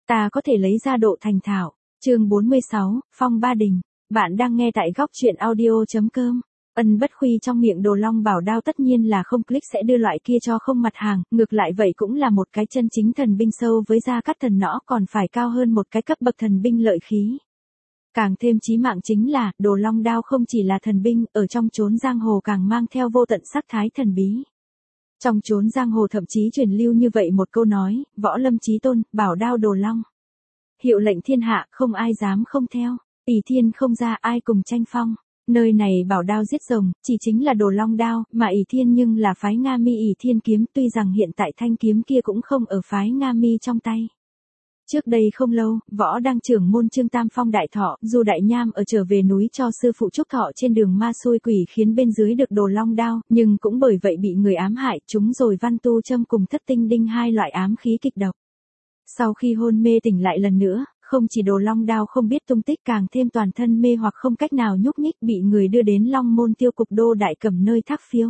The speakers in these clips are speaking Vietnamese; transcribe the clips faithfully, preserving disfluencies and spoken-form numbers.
ta có thể lấy ra độ thành thạo. Chương bốn mươi sáu, Phong Ba Đình. Bạn đang nghe tại góc truyện audio.com. Ân Bất Khuy trong miệng Đồ Long Bảo Đao tất nhiên là không click sẽ đưa loại kia cho không mặt hàng, ngược lại vậy cũng là một cái chân chính thần binh sâu với Gia Cát Thần Nõ còn phải cao hơn một cái cấp bậc thần binh lợi khí. Càng thêm chí mạng chính là, Đồ Long Đao không chỉ là thần binh, ở trong chốn giang hồ càng mang theo vô tận sắc thái thần bí. Trong chốn giang hồ thậm chí truyền lưu như vậy một câu nói, võ lâm chí tôn, bảo đao Đồ Long. Hiệu lệnh thiên hạ, không ai dám không theo, ỷ thiên không ra ai cùng tranh phong. Nơi này bảo đao giết rồng, chỉ chính là Đồ Long Đao, mà ỷ thiên nhưng là phái Nga Mi ỷ thiên kiếm, tuy rằng hiện tại thanh kiếm kia cũng không ở phái Nga Mi trong tay. Trước đây không lâu, võ đang trưởng môn Trương Tam Phong đại thọ, dù đại nham ở trở về núi cho sư phụ trúc thọ trên đường ma xui quỷ khiến bên dưới được Đồ Long Đao, nhưng cũng bởi vậy bị người ám hại, chúng rồi văn tu châm cùng thất tinh đinh hai loại ám khí kịch độc. Sau khi hôn mê tỉnh lại lần nữa, không chỉ Đồ Long Đao không biết tung tích càng thêm toàn thân mê hoặc không cách nào nhúc nhích bị người đưa đến Long Môn Tiêu Cục Đô Đại Cẩm nơi thác phiêu.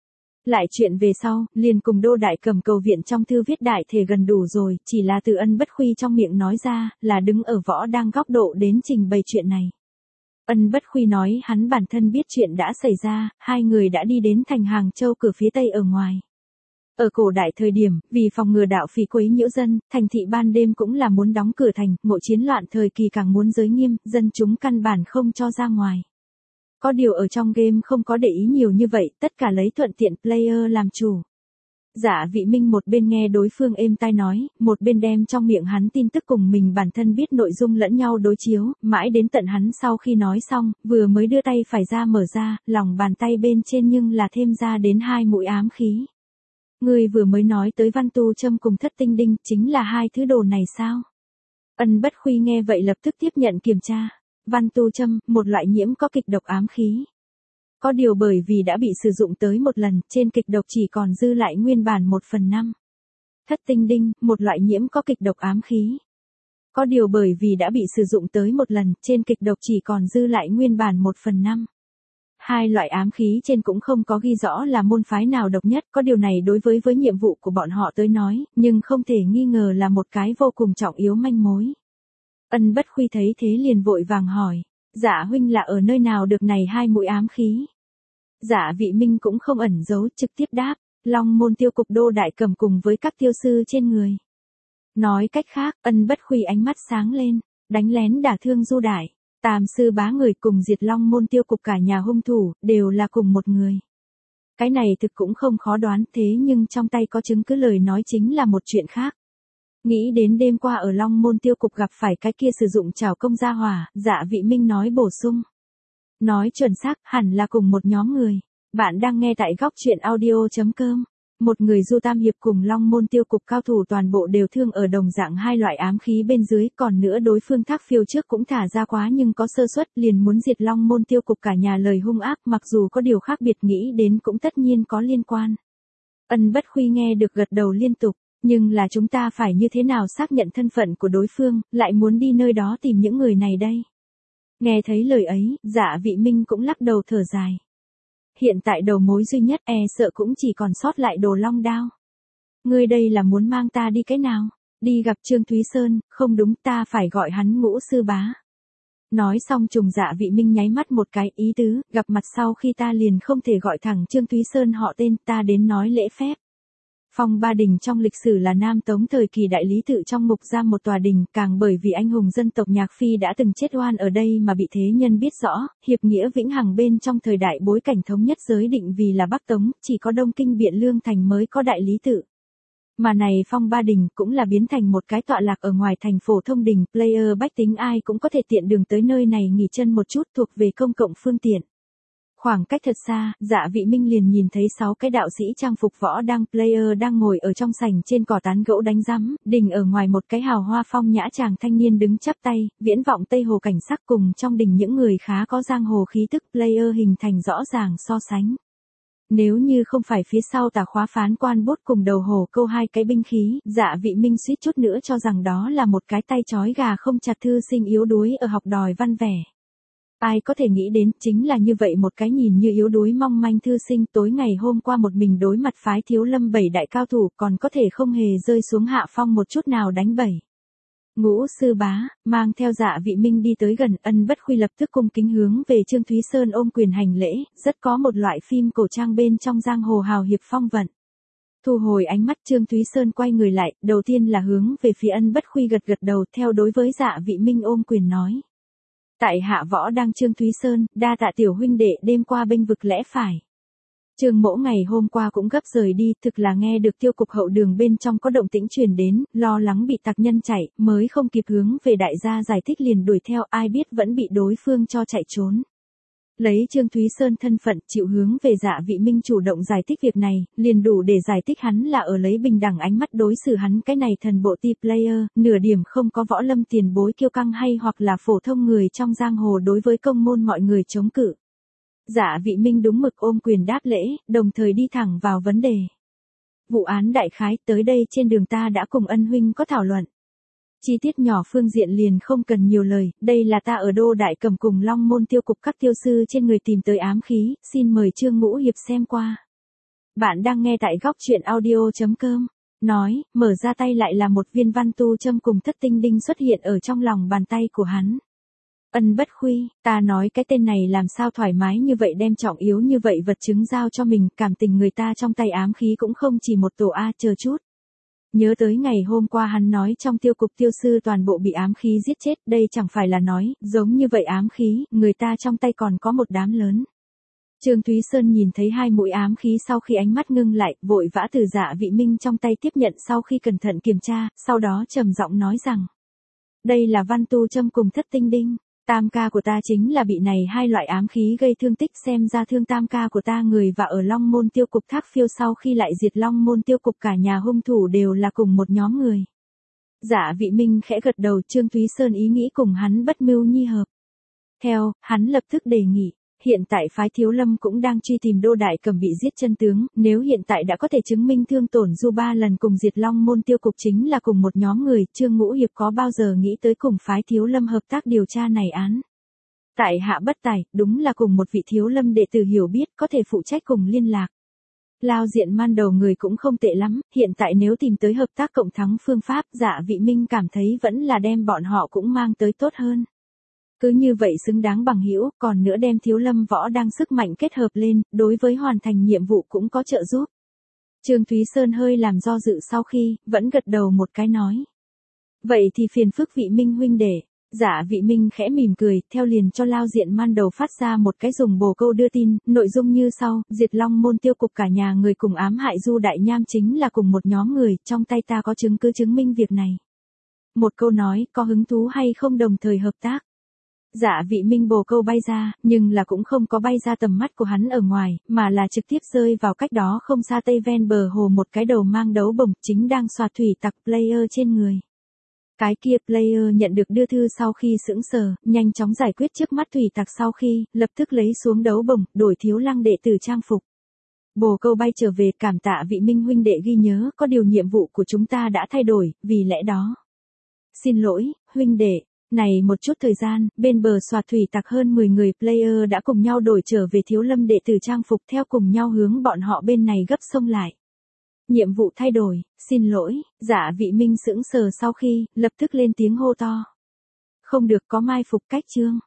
Lại chuyện về sau, liền cùng Đô Đại Cẩm cầu viện trong thư viết đại thể gần đủ rồi, chỉ là từ Ân Bất Khuy trong miệng nói ra, là đứng ở võ đang góc độ đến trình bày chuyện này. Ân Bất Khuy nói hắn bản thân biết chuyện đã xảy ra, hai người đã đi đến thành Hàng Châu cửa phía tây ở ngoài. Ở cổ đại thời điểm, vì phòng ngừa đạo phỉ quấy nhiễu dân, thành thị ban đêm cũng là muốn đóng cửa thành, ngộ chiến loạn thời kỳ càng muốn giới nghiêm, dân chúng căn bản không cho ra ngoài. Có điều ở trong game không có để ý nhiều như vậy, tất cả lấy thuận tiện player làm chủ. Dạ Vị Minh một bên nghe đối phương êm tai nói, một bên đem trong miệng hắn tin tức cùng mình bản thân biết nội dung lẫn nhau đối chiếu, mãi đến tận hắn sau khi nói xong, vừa mới đưa tay phải ra mở ra, lòng bàn tay bên trên nhưng là thêm ra đến hai mũi ám khí. Ngươi vừa mới nói tới văn tu châm cùng thất tinh đinh, chính là hai thứ đồ này sao? Ân Bất Khuy nghe vậy lập tức tiếp nhận kiểm tra. Văn tu châm, một loại nhiễm có kịch độc ám khí. Có điều bởi vì đã bị sử dụng tới một lần, trên kịch độc chỉ còn dư lại nguyên bản một phần năm. Thất tinh đinh, một loại nhiễm có kịch độc ám khí. Có điều bởi vì đã bị sử dụng tới một lần, trên kịch độc chỉ còn dư lại nguyên bản một phần năm. Hai loại ám khí trên cũng không có ghi rõ là môn phái nào độc nhất, có điều này đối với với nhiệm vụ của bọn họ tới nói, nhưng không thể nghi ngờ là một cái vô cùng trọng yếu manh mối. Ân Bất Khuy thấy thế liền vội vàng hỏi, Dạ huynh là ở nơi nào được này hai mũi ám khí? Dạ Vị Minh cũng không ẩn giấu, trực tiếp đáp, Long Môn Tiêu Cục Đô Đại Cẩm cùng với các tiêu sư trên người. Nói cách khác, Ân Bất Khuy ánh mắt sáng lên, đánh lén đả thương Du Đại. Tam sư bá người cùng diệt Long Môn Tiêu Cục cả nhà hung thủ, đều là cùng một người. Cái này thực cũng không khó đoán, thế nhưng trong tay có chứng cứ lời nói chính là một chuyện khác. Nghĩ đến đêm qua ở Long Môn Tiêu Cục gặp phải cái kia sử dụng trảo công gia hỏa, Dạ Vị Minh nói bổ sung. Nói chuẩn xác, hẳn là cùng một nhóm người. Bạn đang nghe tại góc truyện audio.com. Một người Du Tam Hiệp cùng Long Môn Tiêu Cục cao thủ toàn bộ đều thương ở đồng dạng hai loại ám khí bên dưới, còn nữa đối phương thác phiêu trước cũng thả ra quá nhưng có sơ suất liền muốn diệt Long Môn Tiêu Cục cả nhà lời hung ác, mặc dù có điều khác biệt nghĩ đến cũng tất nhiên có liên quan. Ân Bất Khuy nghe được gật đầu liên tục, nhưng là chúng ta phải như thế nào xác nhận thân phận của đối phương, lại muốn đi nơi đó tìm những người này đây? Nghe thấy lời ấy, Dạ Vị Minh cũng lắc đầu thở dài. Hiện tại đầu mối duy nhất e sợ cũng chỉ còn sót lại Đồ Long Đao. Ngươi đây là muốn mang ta đi cái nào? Đi gặp Trương Thúy Sơn, không đúng, ta phải gọi hắn Ngũ sư bá. Nói xong trùng Dạ Vị Minh nháy mắt một cái ý tứ, gặp mặt sau khi ta liền không thể gọi thẳng Trương Thúy Sơn họ tên, ta đến nói lễ phép. Phong Ba Đình trong lịch sử là Nam Tống thời kỳ đại lý tự trong ngục giam một tòa đình, càng bởi vì anh hùng dân tộc Nhạc Phi đã từng chết oan ở đây mà bị thế nhân biết rõ, hiệp nghĩa vĩnh hằng bên trong thời đại bối cảnh thống nhất giới định vì là Bắc Tống, chỉ có Đông Kinh Biện Lương Thành mới có đại lý tự. Mà này Phong Ba Đình cũng là biến thành một cái tọa lạc ở ngoài thành phổ thông đình, player bách tính ai cũng có thể tiện đường tới nơi này nghỉ chân một chút, thuộc về công cộng phương tiện. Khoảng cách thật xa, Dạ Vị Minh liền nhìn thấy sáu cái đạo sĩ trang phục võ đang player đang ngồi ở trong sảnh trên cỏ tán gẫu đánh rắm, đình ở ngoài một cái hào hoa phong nhã chàng thanh niên đứng chắp tay, viễn vọng Tây Hồ cảnh sắc cùng trong đình những người khá có giang hồ khí tức player hình thành rõ ràng so sánh. Nếu như không phải phía sau tà khóa phán quan bút cùng đầu hồ câu hai cái binh khí, Dạ Vị Minh suýt chút nữa cho rằng đó là một cái tay trói gà không chặt thư sinh yếu đuối ở học đòi văn vẻ. Ai có thể nghĩ đến, chính là như vậy một cái nhìn như yếu đuối mong manh thư sinh tối ngày hôm qua một mình đối mặt phái Thiếu Lâm bảy đại cao thủ còn có thể không hề rơi xuống hạ phong một chút nào đánh bẩy. Ngũ sư bá, mang theo Dạ Vị Minh đi tới gần, Ân Bất Khuy lập tức cung kính hướng về Trương Thúy Sơn ôm quyền hành lễ, rất có một loại phim cổ trang bên trong giang hồ hào hiệp phong vận. Thu hồi ánh mắt, Trương Thúy Sơn quay người lại, đầu tiên là hướng về phía Ân Bất Khuy gật gật đầu, theo đối với Dạ Vị Minh ôm quyền nói. Tại hạ võ đang Trương Thúy Sơn, đa tạ tiểu huynh đệ đêm qua bênh vực lẽ phải. Trương Mỗ ngày hôm qua cũng gấp rời đi, thực là nghe được tiêu cục hậu đường bên trong có động tĩnh truyền đến, lo lắng bị tặc nhân chạy, mới không kịp hướng về đại gia giải thích liền đuổi theo, ai biết vẫn bị đối phương cho chạy trốn. Lấy Trương Thúy Sơn thân phận chịu hướng về Dạ Vị Minh chủ động giải thích việc này, liền đủ để giải thích hắn là ở lấy bình đẳng ánh mắt đối xử hắn cái này thần bộ ti player, nửa điểm không có võ lâm tiền bối kiêu căng hay hoặc là phổ thông người trong giang hồ đối với công môn mọi người chống cự. Dạ Vị Minh đúng mực ôm quyền đáp lễ, đồng thời đi thẳng vào vấn đề. Vụ án đại khái tới đây trên đường ta đã cùng Ân huynh có thảo luận. Chi tiết nhỏ phương diện liền không cần nhiều lời, đây là ta ở Đô Đại Cầm cùng Long Môn tiêu cục các tiêu sư trên người tìm tới ám khí, xin mời Trương Ngũ Hiệp xem qua. Bạn đang nghe tại góc truyện audio chấm com. Nói, mở ra tay lại là một viên văn tu châm cùng thất tinh đinh xuất hiện ở trong lòng bàn tay của hắn. Ân Bất Khuy, ta nói cái tên này làm sao thoải mái như vậy đem trọng yếu như vậy vật chứng giao cho mình, cảm tình người ta trong tay ám khí cũng không chỉ một tổ A, chờ chút. Nhớ tới ngày hôm qua hắn nói trong tiêu cục tiêu sư toàn bộ bị ám khí giết chết, đây chẳng phải là nói, giống như vậy ám khí, người ta trong tay còn có một đám lớn. Trương Thúy Sơn nhìn thấy hai mũi ám khí sau khi ánh mắt ngưng lại, vội vã từ Dạ Vị Minh trong tay tiếp nhận sau khi cẩn thận kiểm tra, sau đó trầm giọng nói rằng. Đây là văn tu châm cùng thất tinh đinh. Tam ca của ta chính là bị này hai loại ám khí gây thương tích, xem ra thương tam ca của ta người và ở Long Môn tiêu cục thác phiêu sau khi lại diệt Long Môn tiêu cục cả nhà hung thủ đều là cùng một nhóm người. Dạ Vị Minh khẽ gật đầu, Trương Thúy Sơn ý nghĩ cùng hắn bất mưu nhi hợp. Theo, hắn lập tức đề nghị, hiện tại phái Thiếu Lâm cũng đang truy tìm Đô Đại Cầm bị giết chân tướng, nếu hiện tại đã có thể chứng minh thương tổn du ba lần cùng diệt Long Môn tiêu cục chính là cùng một nhóm người, Trương Ngũ Hiệp có bao giờ nghĩ tới cùng phái Thiếu Lâm hợp tác điều tra này án. Tại hạ bất tài, đúng là cùng một vị Thiếu Lâm đệ tử hiểu biết có thể phụ trách cùng liên lạc. Lao diện man đầu người cũng không tệ lắm, hiện tại nếu tìm tới hợp tác cộng thắng phương pháp, Dạ Vị Minh cảm thấy vẫn là đem bọn họ cũng mang tới tốt hơn. Cứ như vậy xứng đáng bằng hữu, còn nữa đem Thiếu Lâm võ đang sức mạnh kết hợp lên, đối với hoàn thành nhiệm vụ cũng có trợ giúp. Trương Thúy Sơn hơi làm do dự sau khi, vẫn gật đầu một cái nói. Vậy thì phiền phức Vị Minh huynh để. Dạ Vị Minh khẽ mỉm cười, theo liền cho Lao diện man đầu phát ra một cái dùng bồ câu đưa tin, nội dung như sau, diệt Long Môn tiêu cục cả nhà người cùng ám hại Du Đại Nham chính là cùng một nhóm người, trong tay ta có chứng cứ chứng minh việc này. Một câu nói, có hứng thú hay không đồng thời hợp tác. Dạ Vị Minh bồ câu bay ra, nhưng là cũng không có bay ra tầm mắt của hắn ở ngoài, mà là trực tiếp rơi vào cách đó không xa tây ven bờ hồ một cái đầu mang đấu bổng chính đang xoa thủy tặc player trên người. Cái kia player nhận được đưa thư sau khi sững sờ, nhanh chóng giải quyết trước mắt thủy tặc sau khi, lập tức lấy xuống đấu bổng, đổi Thiếu Lăng đệ tử trang phục. Bồ câu bay trở về, cảm tạ Vị Minh huynh đệ ghi nhớ, có điều nhiệm vụ của chúng ta đã thay đổi, vì lẽ đó. Xin lỗi, huynh đệ. Này một chút thời gian, bên bờ xoa thủy tặc hơn mười người player đã cùng nhau đổi trở về Thiếu Lâm đệ tử trang phục theo cùng nhau hướng bọn họ bên này gấp sông lại. Nhiệm vụ thay đổi, xin lỗi, Dạ Vị Minh sững sờ sau khi, lập tức lên tiếng hô to. Không được có mai phục cách chương.